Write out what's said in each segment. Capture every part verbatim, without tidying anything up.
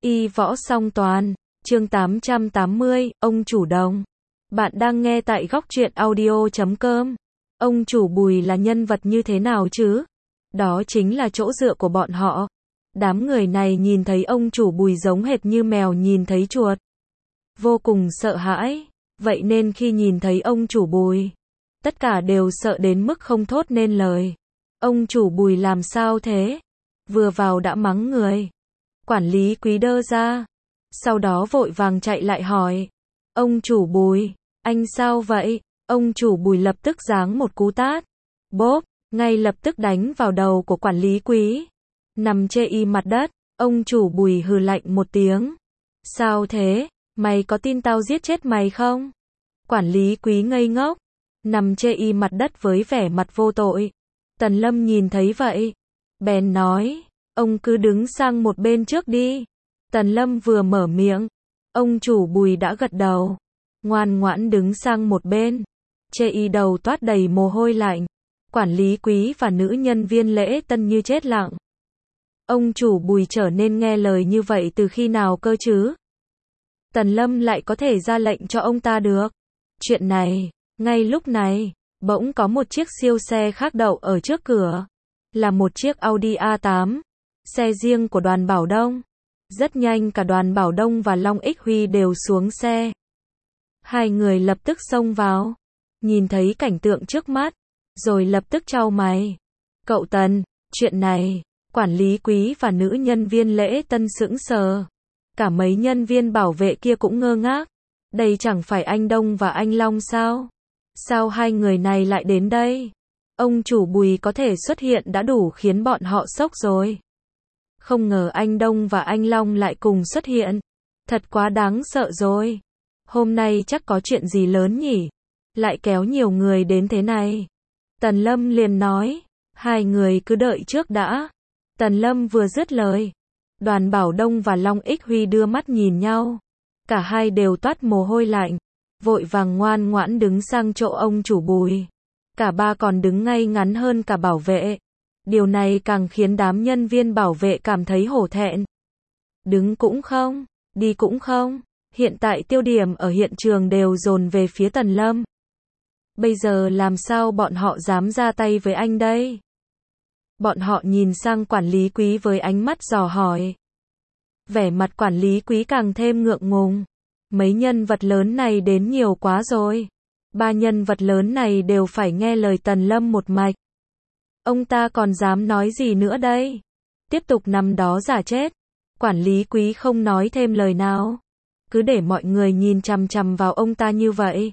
Y võ song toàn, chương tám trăm tám mươi, ông chủ đồng. Bạn đang nghe tại góc truyện audio chấm com. Ông chủ Bùi là nhân vật như thế nào chứ? Đó chính là chỗ dựa của bọn họ. Đám người này nhìn thấy ông chủ Bùi giống hệt như mèo nhìn thấy chuột. Vô cùng sợ hãi. Vậy nên khi nhìn thấy ông chủ Bùi, tất cả đều sợ đến mức không thốt nên lời. Ông chủ Bùi làm sao thế? Vừa vào đã mắng người. Quản lý Quý đơ ra. Sau đó vội vàng chạy lại hỏi. Ông chủ Bùi, anh sao vậy? Ông chủ Bùi lập tức giáng một cú tát. Bốp, ngay lập tức đánh vào đầu của quản lý Quý. Nằm chê y mặt đất, ông chủ Bùi hừ lạnh một tiếng. Sao thế? Mày có tin tao giết chết mày không? Quản lý Quý ngây ngốc, nằm chê y mặt đất với vẻ mặt vô tội. Tần Lâm nhìn thấy vậy, bèn nói, ông cứ đứng sang một bên trước đi. Tần Lâm vừa mở miệng, ông chủ Bùi đã gật đầu, ngoan ngoãn đứng sang một bên. Chê y đầu toát đầy mồ hôi lạnh. Quản lý Quý và nữ nhân viên lễ tân như chết lặng. Ông chủ Bùi trở nên nghe lời như vậy từ khi nào cơ chứ? Tần Lâm lại có thể ra lệnh cho ông ta được. Chuyện này, ngay lúc này, bỗng có một chiếc siêu xe khác đậu ở trước cửa. Là một chiếc Audi A tám, xe riêng của đoàn Bảo Đông. Rất nhanh cả đoàn Bảo Đông và Long Ích Huy đều xuống xe. Hai người lập tức xông vào, nhìn thấy cảnh tượng trước mắt, rồi lập tức chau mày. Cậu Tần, chuyện này, quản lý Quý và nữ nhân viên lễ tân sững sờ. Cả mấy nhân viên bảo vệ kia cũng ngơ ngác. Đây chẳng phải anh Đông và anh Long sao? Sao hai người này lại đến đây? Ông chủ Bùi có thể xuất hiện đã đủ khiến bọn họ sốc rồi. Không ngờ anh Đông và anh Long lại cùng xuất hiện. Thật quá đáng sợ rồi. Hôm nay chắc có chuyện gì lớn nhỉ? Lại kéo nhiều người đến thế này. Tần Lâm liền nói, hai người cứ đợi trước đã. Tần Lâm vừa dứt lời, đoàn Bảo Đông và Long Ích Huy đưa mắt nhìn nhau. Cả hai đều toát mồ hôi lạnh, vội vàng ngoan ngoãn đứng sang chỗ ông chủ Bùi. Cả ba còn đứng ngay ngắn hơn cả bảo vệ. Điều này càng khiến đám nhân viên bảo vệ cảm thấy hổ thẹn. Đứng cũng không, đi cũng không. Hiện tại tiêu điểm ở hiện trường đều dồn về phía Tần Lâm. Bây giờ làm sao bọn họ dám ra tay với anh đây? Bọn họ nhìn sang quản lý Quý với ánh mắt dò hỏi. Vẻ mặt quản lý Quý càng thêm ngượng ngùng. Mấy nhân vật lớn này đến nhiều quá rồi. Ba nhân vật lớn này đều phải nghe lời Tần Lâm một mạch. Ông ta còn dám nói gì nữa đây? Tiếp tục nằm đó giả chết. Quản lý Quý không nói thêm lời nào. Cứ để mọi người nhìn chằm chằm vào ông ta như vậy.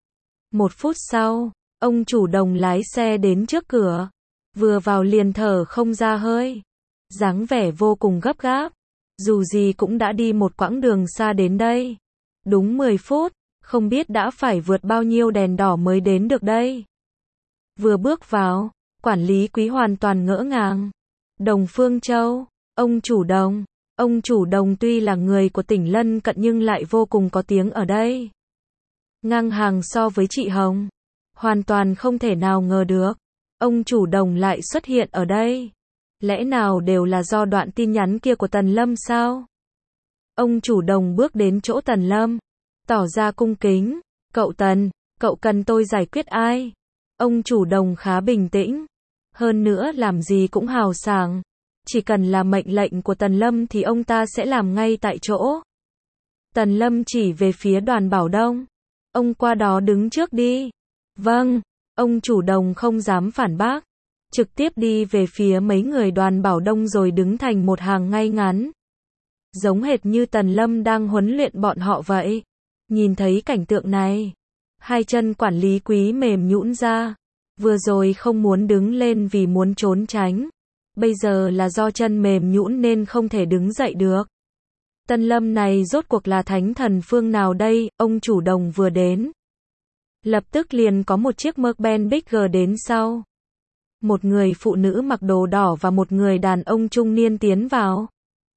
Một phút sau, ông chủ Đồng lái xe đến trước cửa. Vừa vào liền thở không ra hơi. Dáng vẻ vô cùng gấp gáp. Dù gì cũng đã đi một quãng đường xa đến đây. Đúng mười phút, không biết đã phải vượt bao nhiêu đèn đỏ mới đến được đây. Vừa bước vào, quản lý Quý hoàn toàn ngỡ ngàng. Đồng Phương Châu, ông chủ Đồng. Ông chủ Đồng tuy là người của tỉnh lân cận nhưng lại vô cùng có tiếng ở đây. Ngang hàng so với chị Hồng. Hoàn toàn không thể nào ngờ được. Ông chủ Đồng lại xuất hiện ở đây. Lẽ nào đều là do đoạn tin nhắn kia của Tần Lâm sao? Ông chủ Đồng bước đến chỗ Tần Lâm, tỏ ra cung kính. Cậu Tần, cậu cần tôi giải quyết ai? Ông chủ Đồng khá bình tĩnh. Hơn nữa làm gì cũng hào sảng. Chỉ cần là mệnh lệnh của Tần Lâm thì ông ta sẽ làm ngay tại chỗ. Tần Lâm chỉ về phía đoàn Bảo Đông. Ông qua đó đứng trước đi. Vâng, ông chủ Đồng không dám phản bác. Trực tiếp đi về phía mấy người đoàn Bảo Đông rồi đứng thành một hàng ngay ngắn. Giống hệt như Tần Lâm đang huấn luyện bọn họ vậy. Nhìn thấy cảnh tượng này, hai chân quản lý Quý mềm nhũn ra. Vừa rồi không muốn đứng lên vì muốn trốn tránh. Bây giờ là do chân mềm nhũn nên không thể đứng dậy được. Tần Lâm này rốt cuộc là thánh thần phương nào đây? Ông chủ Đồng vừa đến, lập tức liền có một chiếc Mercedes Bigger đến sau. Một người phụ nữ mặc đồ đỏ và một người đàn ông trung niên tiến vào.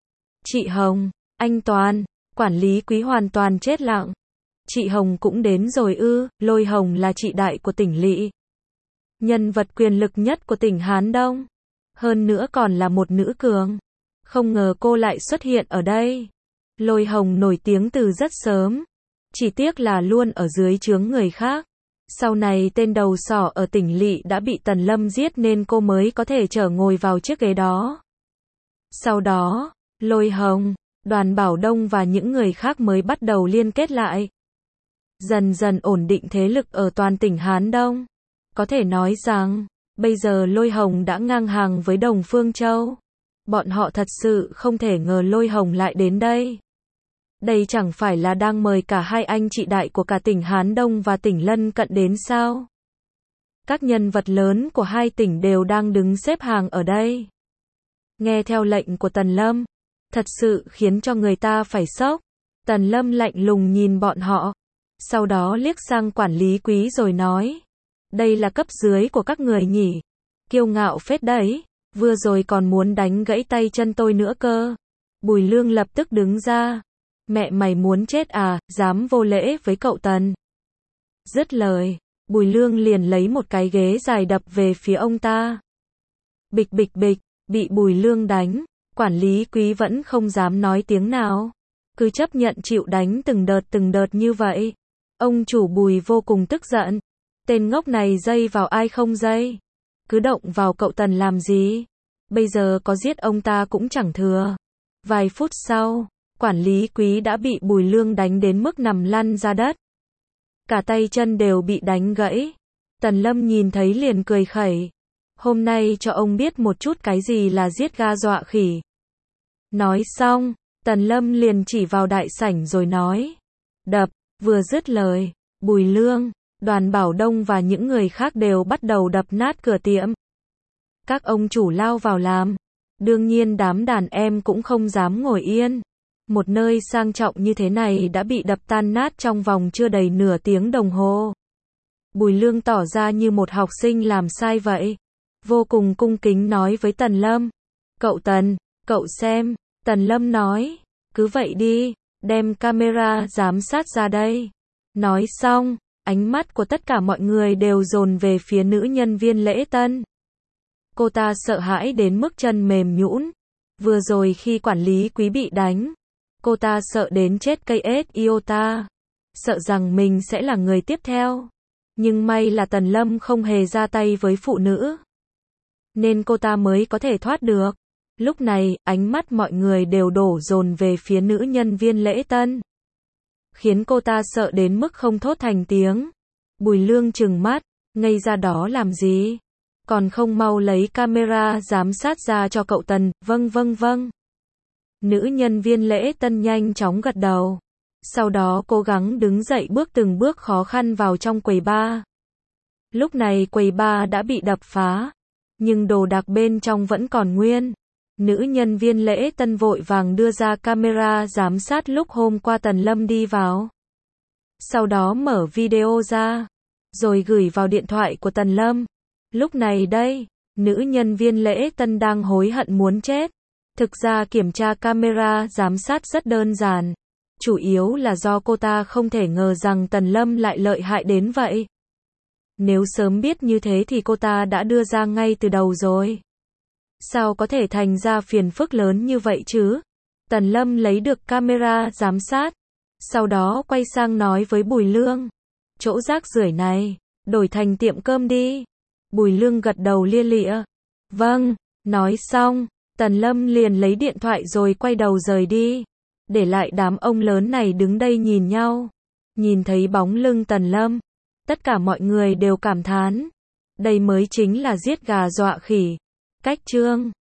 Chị Hồng, anh Toàn, quản lý Quý hoàn toàn chết lặng. Chị Hồng cũng đến rồi ư? Lôi Hồng là chị đại của tỉnh lỵ. Nhân vật quyền lực nhất của tỉnh Hán Đông. Hơn nữa còn là một nữ cường. Không ngờ cô lại xuất hiện ở đây. Lôi Hồng nổi tiếng từ rất sớm. Chỉ tiếc là luôn ở dưới trướng người khác. Sau này tên đầu sỏ ở tỉnh lỵ đã bị Tần Lâm giết nên cô mới có thể trở ngồi vào chiếc ghế đó. Sau đó, Lôi Hồng, Đoàn Bảo Đông và những người khác mới bắt đầu liên kết lại. Dần dần ổn định thế lực ở toàn tỉnh Hán Đông. Có thể nói rằng, bây giờ Lôi Hồng đã ngang hàng với Đồng Phương Châu. Bọn họ thật sự không thể ngờ Lôi Hồng lại đến đây. Đây chẳng phải là đang mời cả hai anh chị đại của cả tỉnh Hán Đông và tỉnh lân cận đến sao? Các nhân vật lớn của hai tỉnh đều đang đứng xếp hàng ở đây. Nghe theo lệnh của Tần Lâm, thật sự khiến cho người ta phải sốc. Tần Lâm lạnh lùng nhìn bọn họ, sau đó liếc sang quản lý Quý rồi nói, đây là cấp dưới của các người nhỉ? Kiêu ngạo phết đấy, vừa rồi còn muốn đánh gãy tay chân tôi nữa cơ. Bùi Lương lập tức đứng ra, mẹ mày muốn chết à, dám vô lễ với cậu Tần. Dứt lời, Bùi Lương liền lấy một cái ghế dài đập về phía ông ta. Bịch bịch bịch, bị Bùi Lương đánh, quản lý Quý vẫn không dám nói tiếng nào, cứ chấp nhận chịu đánh từng đợt từng đợt như vậy. Ông chủ Bùi vô cùng tức giận, tên ngốc này dây vào ai không dây, cứ động vào cậu Tần làm gì, bây giờ có giết ông ta cũng chẳng thừa. Vài phút sau, quản lý Quý đã bị Bùi Lương đánh đến mức nằm lăn ra đất. Cả tay chân đều bị đánh gãy. Tần Lâm nhìn thấy liền cười khẩy. Hôm nay cho ông biết một chút cái gì là giết gà dọa khỉ. Nói xong, Tần Lâm liền chỉ vào đại sảnh rồi nói. Đập, vừa dứt lời, Bùi Lương, Đoàn Bảo Đông và những người khác đều bắt đầu đập nát cửa tiệm. Các ông chủ lao vào làm. Đương nhiên đám đàn em cũng không dám ngồi yên. Một nơi sang trọng như thế này đã bị đập tan nát trong vòng chưa đầy nửa tiếng đồng hồ. Bùi Lương tỏ ra như một học sinh làm sai vậy. Vô cùng cung kính nói với Tần Lâm. Cậu Tần, cậu xem. Tần Lâm nói. Cứ vậy đi, đem camera giám sát ra đây. Nói xong, ánh mắt của tất cả mọi người đều dồn về phía nữ nhân viên lễ tân. Cô ta sợ hãi đến mức chân mềm nhũn. Vừa rồi khi quản lý Quý bị đánh, cô ta sợ đến chết cây ết iota, sợ rằng mình sẽ là người tiếp theo. Nhưng may là Tần Lâm không hề ra tay với phụ nữ, nên cô ta mới có thể thoát được. Lúc này, ánh mắt mọi người đều đổ dồn về phía nữ nhân viên lễ tân, khiến cô ta sợ đến mức không thốt thành tiếng. Bùi Lương trừng mắt, ngây ra đó làm gì? Còn không mau lấy camera giám sát ra cho cậu Tần. Vâng vâng vâng. Nữ nhân viên lễ tân nhanh chóng gật đầu. Sau đó cố gắng đứng dậy bước từng bước khó khăn vào trong quầy bar. Lúc này quầy bar đã bị đập phá, nhưng đồ đạc bên trong vẫn còn nguyên. Nữ nhân viên lễ tân vội vàng đưa ra camera giám sát lúc hôm qua Tần Lâm đi vào. Sau đó mở video ra, rồi gửi vào điện thoại của Tần Lâm. Lúc này đây, nữ nhân viên lễ tân đang hối hận muốn chết. Thực ra kiểm tra camera giám sát rất đơn giản. Chủ yếu là do cô ta không thể ngờ rằng Tần Lâm lại lợi hại đến vậy. Nếu sớm biết như thế thì cô ta đã đưa ra ngay từ đầu rồi. Sao có thể thành ra phiền phức lớn như vậy chứ? Tần Lâm lấy được camera giám sát, sau đó quay sang nói với Bùi Lương. Chỗ rác rưởi này, đổi thành tiệm cơm đi. Bùi Lương gật đầu lia lịa. Vâng, nói xong, Tần Lâm liền lấy điện thoại rồi quay đầu rời đi. Để lại đám ông lớn này đứng đây nhìn nhau. Nhìn thấy bóng lưng Tần Lâm, tất cả mọi người đều cảm thán. Đây mới chính là giết gà dọa khỉ. Cách chương